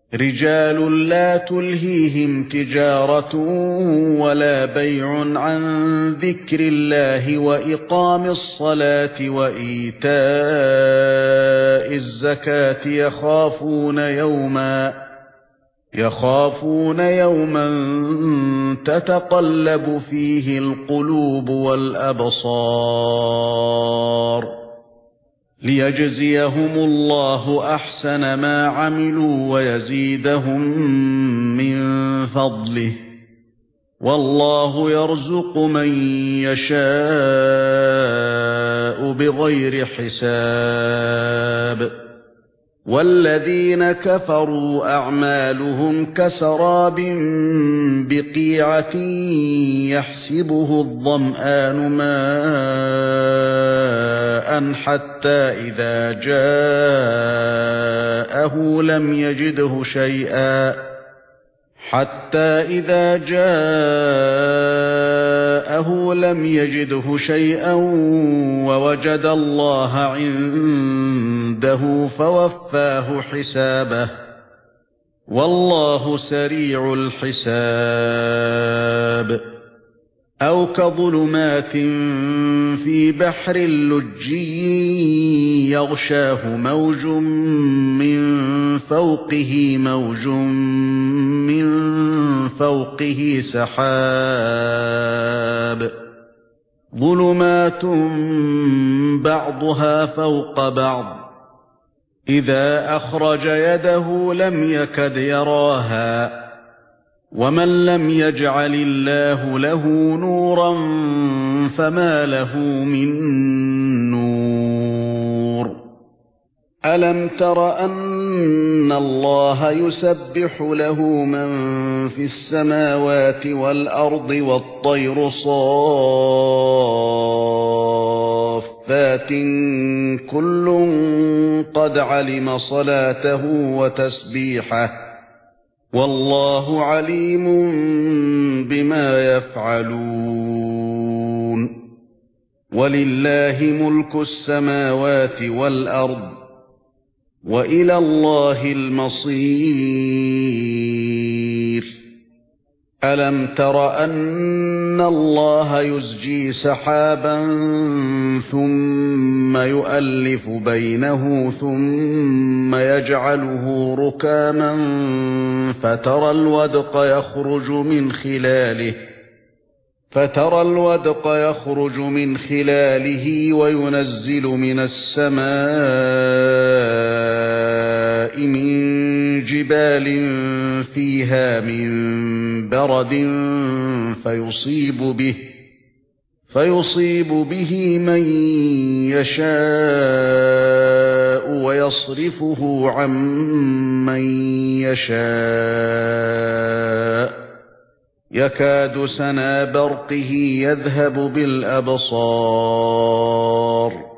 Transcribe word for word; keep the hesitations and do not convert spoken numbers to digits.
رِجَالٌ لَّا تُلْهِيهِمْ تِجَارَةٌ وَلَا بَيْعٌ عَن ذِكْرِ اللَّهِ وَإِقَامِ الصَّلَاةِ وَإِيتَاءِ الزَّكَاةِ يَخَافُونَ يَوْمًا يَخَافُونَ يَوْمًا تَتَقَلَّبُ فِيهِ الْقُلُوبُ وَالْأَبْصَارُ لِيَجْزِيَهُمُ اللَّهُ أَحْسَنَ مَا عَمِلُوا وَيَزِيدَهُم مِّن فَضْلِهِ وَاللَّهُ يَرْزُقُ مَن يَشَاءُ بِغَيْرِ حِسَابٍ وَالَّذِينَ كَفَرُوا أَعْمَالُهُمْ كَسَرَابٍ بِقِيعَةٍ يَحْسَبُهُ الظَّمْآنُ مَاءً حَتَّى إِذَا جَاءَهُ لَمْ يَجِدْهُ شَيْئًا حَتَّى إِذَا جَاءَهُ لَمْ يَجِدْهُ شَيْئًا وَوَجَدَ اللَّهَ عِندَهُ فَوَفَّاهُ حِسَابَهُ وَاللَّهُ سَرِيعُ الْحِسَابِ أَوْ كَظُلُمَاتٍ فِي بَحْرٍ لُجِّيٍّ يَغْشَاهُ مَوْجٌ مِّن فَوْقِهِ مَوْجٌ مِّن فَوْقِهِ سَحَابٌ ظُلُمَاتٌ بَعْضُهَا فَوْقَ بَعْضٍ إِذَا أَخْرَجَ يَدَهُ لَمْ يَكَدْ يَرَاهَا وَمَن لَّمْ يَجْعَلِ اللَّهُ لَهُ نُورًا فَمَا لَهُ مِن نُّورٍ أَلَمْ تَرَ أَنَّ اللَّهَ يُسَبِّحُ لَهُ مَن فِي السَّمَاوَاتِ وَالْأَرْضِ وَالطَّيْرُ صَافَّاتٍ كُلٌّ قَدْ عَلِمَ صَلَاتَهُ وَتَسْبِيحَهُ وَاللَّهُ عَلِيمٌ بِمَا يَفْعَلُونَ وَلِلَّهِ مُلْكُ السَّمَاوَاتِ وَالْأَرْضِ وَإِلَى اللَّهِ الْمَصِيرُ أَلَمْ تَرَ أَنَّ اللَّهَ يُزْجِي سَحَابًا ثُمَّ يُؤَلِّفُ بَيْنَهُ ثُمَّ يَجْعَلُهُ رُكَامًا فَتَرَى الْوَدْقَ يَخْرُجُ مِنْ خِلَالِهِ فترى الودق يخرج من خلاله وينزل من السماء من جبال فيها من برد فيصيب به فيصيب به من يشاء ويصرفه عن من يشاء يكاد سنا برقه يذهب بالأبصار